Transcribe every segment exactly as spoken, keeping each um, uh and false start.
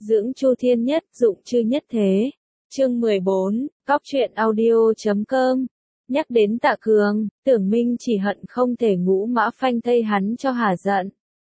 Dưỡng Chu Thiên Nhất, dụng chư nhất thế. Chương mười bốn, Cóc truyện audio chấm com. Nhắc đến Tạ Cường, Tưởng Minh chỉ hận không thể ngũ mã phanh thây hắn cho hả giận.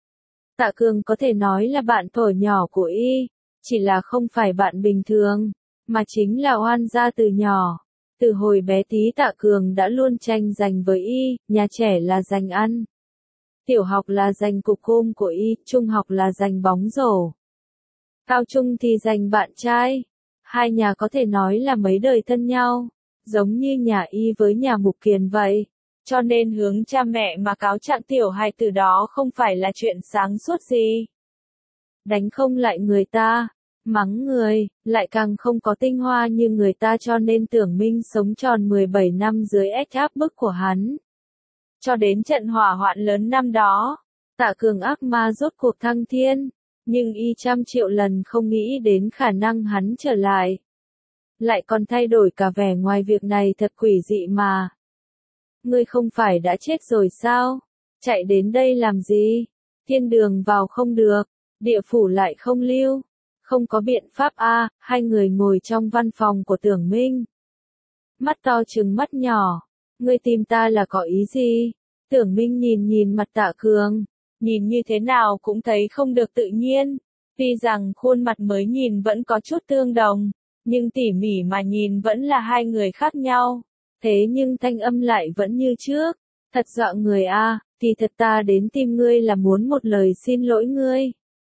Tạ Cường có thể nói là bạn thổi nhỏ của y, chỉ là không phải bạn bình thường, mà chính là oan gia từ nhỏ. Từ hồi bé tí Tạ Cường đã luôn tranh giành với y, nhà trẻ là giành ăn. Tiểu học là giành cục cơm của y, trung học là giành bóng rổ. Cao trung thì giành bạn trai. Hai nhà có thể nói là mấy đời thân nhau, giống như nhà y với nhà Mục Kiền vậy. Cho nên hướng cha mẹ mà cáo trạng tiểu hài từ đó không phải là chuyện sáng suốt gì. Đánh không lại người ta, mắng người, lại càng không có tinh hoa như người ta, cho nên Tưởng Minh sống tròn mười bảy năm dưới ách áp bức của hắn. Cho đến trận hỏa hoạn lớn năm đó, Tạ Cường ác ma rốt cuộc thăng thiên, nhưng y trăm triệu lần không nghĩ đến khả năng hắn trở lại. Lại còn thay đổi cả vẻ ngoài, việc này thật quỷ dị mà. Ngươi không phải đã chết rồi sao? Chạy đến đây làm gì? Thiên đường vào không được, địa phủ lại không lưu. Không có biện pháp a. À, hai người ngồi trong văn phòng của Tưởng Minh. Mắt to trừng mắt nhỏ. Ngươi tìm ta là có ý gì? Tưởng Minh nhìn nhìn mặt Tạ Cường. Nhìn như thế nào cũng thấy không được tự nhiên. Tuy rằng khuôn mặt mới nhìn vẫn có chút tương đồng, nhưng tỉ mỉ mà nhìn vẫn là hai người khác nhau. Thế nhưng thanh âm lại vẫn như trước. Thật dọa người a. À, thì thật ta đến tìm ngươi là muốn một lời xin lỗi ngươi.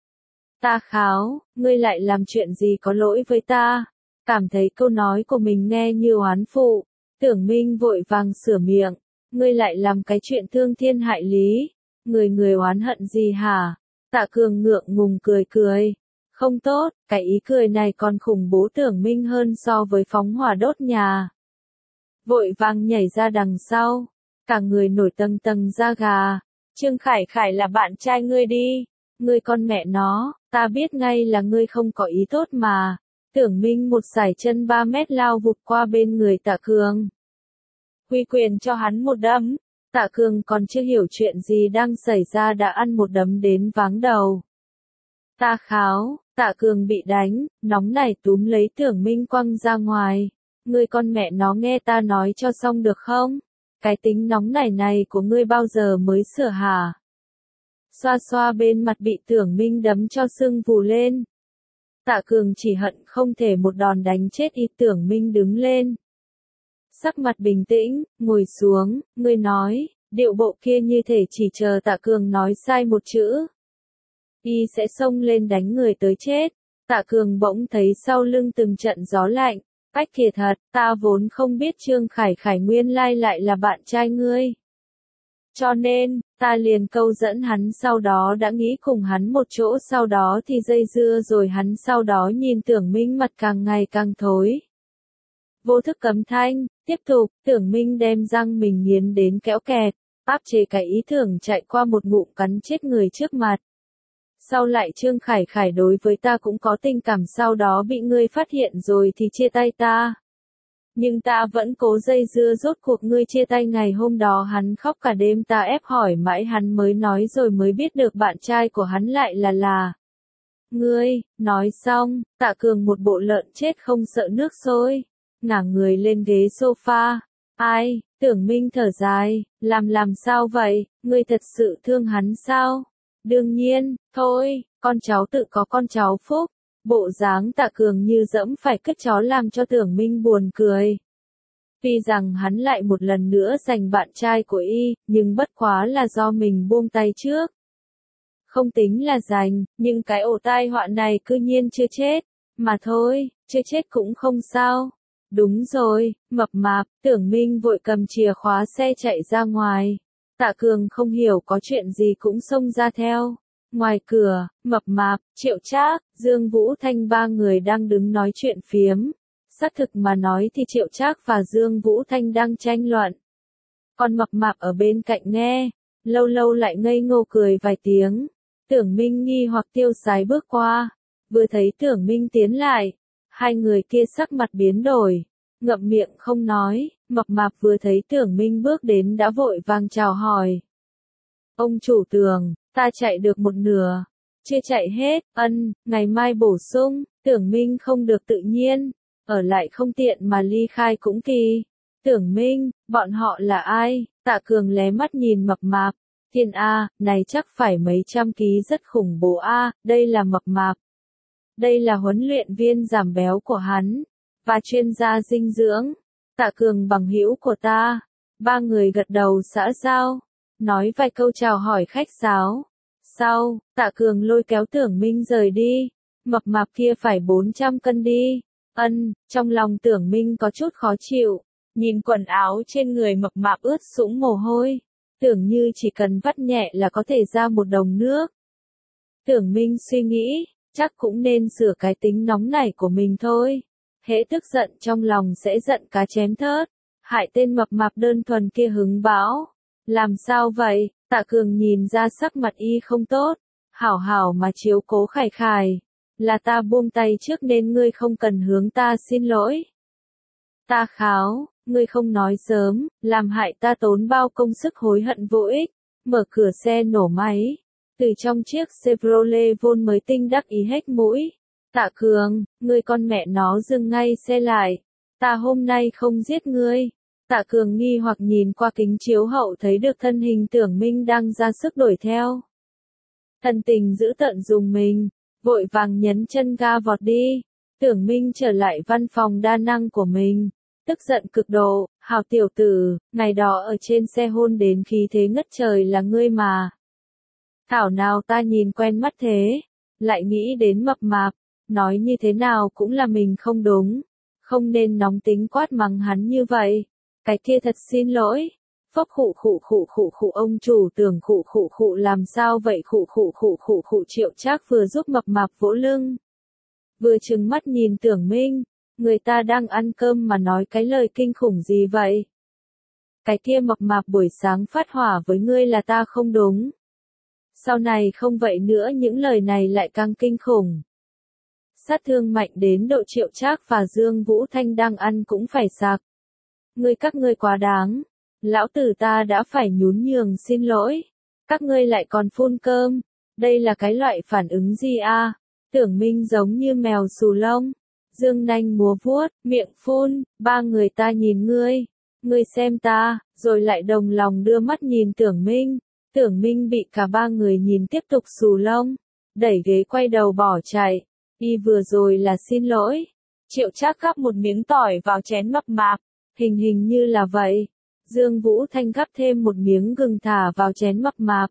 Ta kháo, ngươi lại làm chuyện gì có lỗi với ta? Cảm thấy câu nói của mình nghe như oán phụ. Tưởng Minh vội vàng sửa miệng. Ngươi lại làm cái chuyện thương thiên hại lý. Người người oán hận gì hả? Tạ Cường ngượng ngùng cười cười. Không tốt, cái ý cười này còn khủng bố Tưởng Minh hơn so với phóng hỏa đốt nhà. Vội vàng nhảy ra đằng sau. Cả người nổi tầng tầng da gà. Trương Khải Khải là bạn trai ngươi đi. Ngươi con mẹ nó, ta biết ngay là ngươi không có ý tốt mà. Tưởng Minh một sải chân ba mét lao vụt qua bên người Tạ Cường. Quy quyền cho hắn một đấm. Tạ Cường còn chưa hiểu chuyện gì đang xảy ra đã ăn một đấm đến váng đầu. Ta kháo, Tạ Cường bị đánh, nóng nảy túm lấy Tưởng Minh quăng ra ngoài. Ngươi con mẹ nó nghe ta nói cho xong được không? Cái tính nóng nảy này của ngươi bao giờ mới sửa hả? Xoa xoa bên mặt bị Tưởng Minh đấm cho sưng vù lên. Tạ Cường chỉ hận không thể một đòn đánh chết y. Tưởng Minh đứng lên. Sắc mặt bình tĩnh, ngồi xuống, ngươi nói, điệu bộ kia như thể chỉ chờ Tạ Cường nói sai một chữ. Y sẽ xông lên đánh người tới chết. Tạ Cường bỗng thấy sau lưng từng trận gió lạnh. Ách kìa thật, ta vốn không biết Trương Khải Khải nguyên lai lại là bạn trai ngươi. Cho nên, ta liền câu dẫn hắn, sau đó đã nghĩ cùng hắn một chỗ, sau đó thì dây dưa rồi hắn sau đó nhìn Tưởng Minh mặt càng ngày càng thối. Vô thức cấm thanh, tiếp tục, Tưởng Minh đem răng mình nghiến đến kéo kẹt, áp chế cái ý tưởng chạy qua một ngụm cắn chết người trước mặt. Sau lại Trương Khải Khải đối với ta cũng có tình cảm, sau đó bị ngươi phát hiện rồi thì chia tay ta. Nhưng ta vẫn cố dây dưa, rốt cuộc ngươi chia tay ngày hôm đó hắn khóc cả đêm, ta ép hỏi mãi hắn mới nói rồi mới biết được bạn trai của hắn lại là là ngươi. Nói xong, Tạ Cường một bộ lợn chết không sợ nước sôi, ngả người lên ghế sofa. Ai? Tưởng Minh thở dài, làm làm sao vậy, ngươi thật sự thương hắn sao? Đương nhiên, thôi, con cháu tự có con cháu phúc. Bộ dáng Tạ Cường như dẫm phải cứt chó làm cho Tưởng Minh buồn cười. Tuy rằng hắn lại một lần nữa giành bạn trai của y, nhưng bất quá là do mình buông tay trước. Không tính là giành, nhưng cái ổ tai họa này cư nhiên chưa chết. Mà thôi, chưa chết cũng không sao. Đúng rồi, mập mạp. Tưởng Minh vội cầm chìa khóa xe chạy ra ngoài. Tạ Cường không hiểu có chuyện gì cũng xông ra theo. Ngoài cửa, mập mạp, Triệu Trác, Dương Vũ Thanh ba người đang đứng nói chuyện phiếm. Xác thực mà nói thì Triệu Trác và Dương Vũ Thanh đang tranh luận. Còn mập mạp ở bên cạnh nghe, lâu lâu lại ngây ngô cười vài tiếng. Tưởng Minh nghi hoặc tiêu sái bước qua, vừa thấy Tưởng Minh tiến lại, hai người kia sắc mặt biến đổi, ngậm miệng không nói. Mập mạp vừa thấy Tưởng Minh bước đến đã vội vàng chào hỏi. Ông chủ Tưởng, ta chạy được một nửa. Chưa chạy hết, ân, ngày mai bổ sung, Tưởng Minh không được tự nhiên, ở lại không tiện mà ly khai cũng kỳ. Tưởng Minh, bọn họ là ai? Tạ Cường lé mắt nhìn mập mạp. Thiên A, này chắc phải mấy trăm ký rất khủng bố A, đây là mập mạp. Đây là huấn luyện viên giảm béo của hắn, và chuyên gia dinh dưỡng. Tạ Cường bằng hữu của ta. Ba người gật đầu xã giao, nói vài câu chào hỏi khách sáo. Sau, Tạ Cường lôi kéo Tưởng Minh rời đi. Mập mạp kia phải bốn trăm cân đi. Ân, trong lòng Tưởng Minh có chút khó chịu. Nhìn quần áo trên người mập mạp ướt sũng mồ hôi. Tưởng như chỉ cần vắt nhẹ là có thể ra một đồng nước. Tưởng Minh suy nghĩ, chắc cũng nên sửa cái tính nóng nảy của mình thôi. Hễ tức giận trong lòng sẽ giận cá chém thớt. Hại tên mập mạp đơn thuần kia hứng bão. Làm sao vậy? Tạ Cường nhìn ra sắc mặt y không tốt. Hảo hảo mà chiếu cố Khải Khải. Là ta buông tay trước nên ngươi không cần hướng ta xin lỗi. Ta kháo, ngươi không nói sớm, làm hại ta tốn bao công sức hối hận vô ích. Mở cửa xe nổ máy. Từ trong chiếc Chevrolet Volt mới tinh đắc ý hết mũi. Tạ Cường, ngươi con mẹ nó dừng ngay xe lại. Ta hôm nay không giết ngươi. Tạ Cường nghi hoặc nhìn qua kính chiếu hậu thấy được thân hình Tưởng Minh đang ra sức đuổi theo. Thần tình giữ tợn dùng mình, vội vàng nhấn chân ga vọt đi. Tưởng Minh trở lại văn phòng đa năng của mình, tức giận cực độ, hào tiểu tử, ngày đó ở trên xe hôn đến khí thế ngất trời là ngươi mà. Thảo nào ta nhìn quen mắt thế, lại nghĩ đến mập mạp, nói như thế nào cũng là mình không đúng, không nên nóng tính quát mắng hắn như vậy. Cái kia thật xin lỗi. Phốc khụ khụ khụ khụ khụ ông chủ Tưởng khụ khụ khụ làm sao vậy khụ khụ khụ khụ khụ Triệu Trác vừa giúp mập mạp vỗ lưng. Vừa trừng mắt nhìn Tưởng Minh, người ta đang ăn cơm mà nói cái lời kinh khủng gì vậy? Cái kia mập mạp buổi sáng phát hỏa với ngươi là ta không đúng. Sau này không vậy nữa những lời này lại càng kinh khủng. Sát thương mạnh đến độ Triệu Trác và Dương Vũ Thanh đang ăn cũng phải sặc. Ngươi các ngươi quá đáng. Lão tử ta đã phải nhún nhường xin lỗi. Các ngươi lại còn phun cơm. Đây là cái loại phản ứng gì a? Tưởng Minh giống như mèo xù lông. Dương nanh múa vuốt, miệng phun, ba người ta nhìn ngươi. Ngươi xem ta, rồi lại đồng lòng đưa mắt nhìn Tưởng Minh. Tưởng Minh bị cả ba người nhìn tiếp tục xù lông. Đẩy ghế quay đầu bỏ chạy. Y vừa rồi là xin lỗi. Triệu Trác gắp một miếng tỏi vào chén mập mạp. Hình hình như là vậy. Dương Vũ Thanh gắp thêm một miếng gừng thả vào chén mập mạp.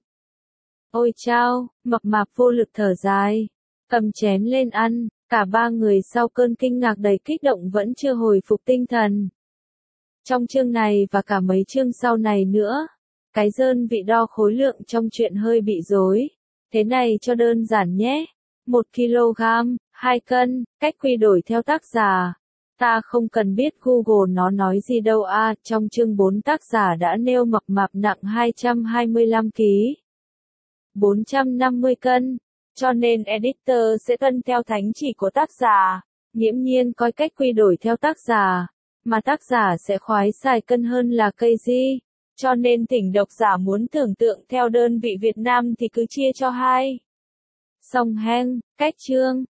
Ôi chao, mập mạp vô lực thở dài. Cầm chén lên ăn, cả ba người sau cơn kinh ngạc đầy kích động vẫn chưa hồi phục tinh thần. Trong chương này và cả mấy chương sau này nữa, cái đơn vị đo khối lượng trong chuyện hơi bị rối. Thế này cho đơn giản nhé. một ki lô gam, hai cân, cách quy đổi theo tác giả. Ta không cần biết Google nó nói gì đâu a, à, trong chương bốn tác giả đã nêu mập mạp nặng hai trăm hai mươi lăm ki lô gam, bốn trăm năm mươi cân, cho nên editor sẽ tuân theo thánh chỉ của tác giả, nghiễm nhiên coi cách quy đổi theo tác giả, mà tác giả sẽ khoái xài cân hơn là cây gì, cho nên thỉnh độc giả muốn tưởng tượng theo đơn vị Việt Nam thì cứ chia cho hai. Song heng, cách chương.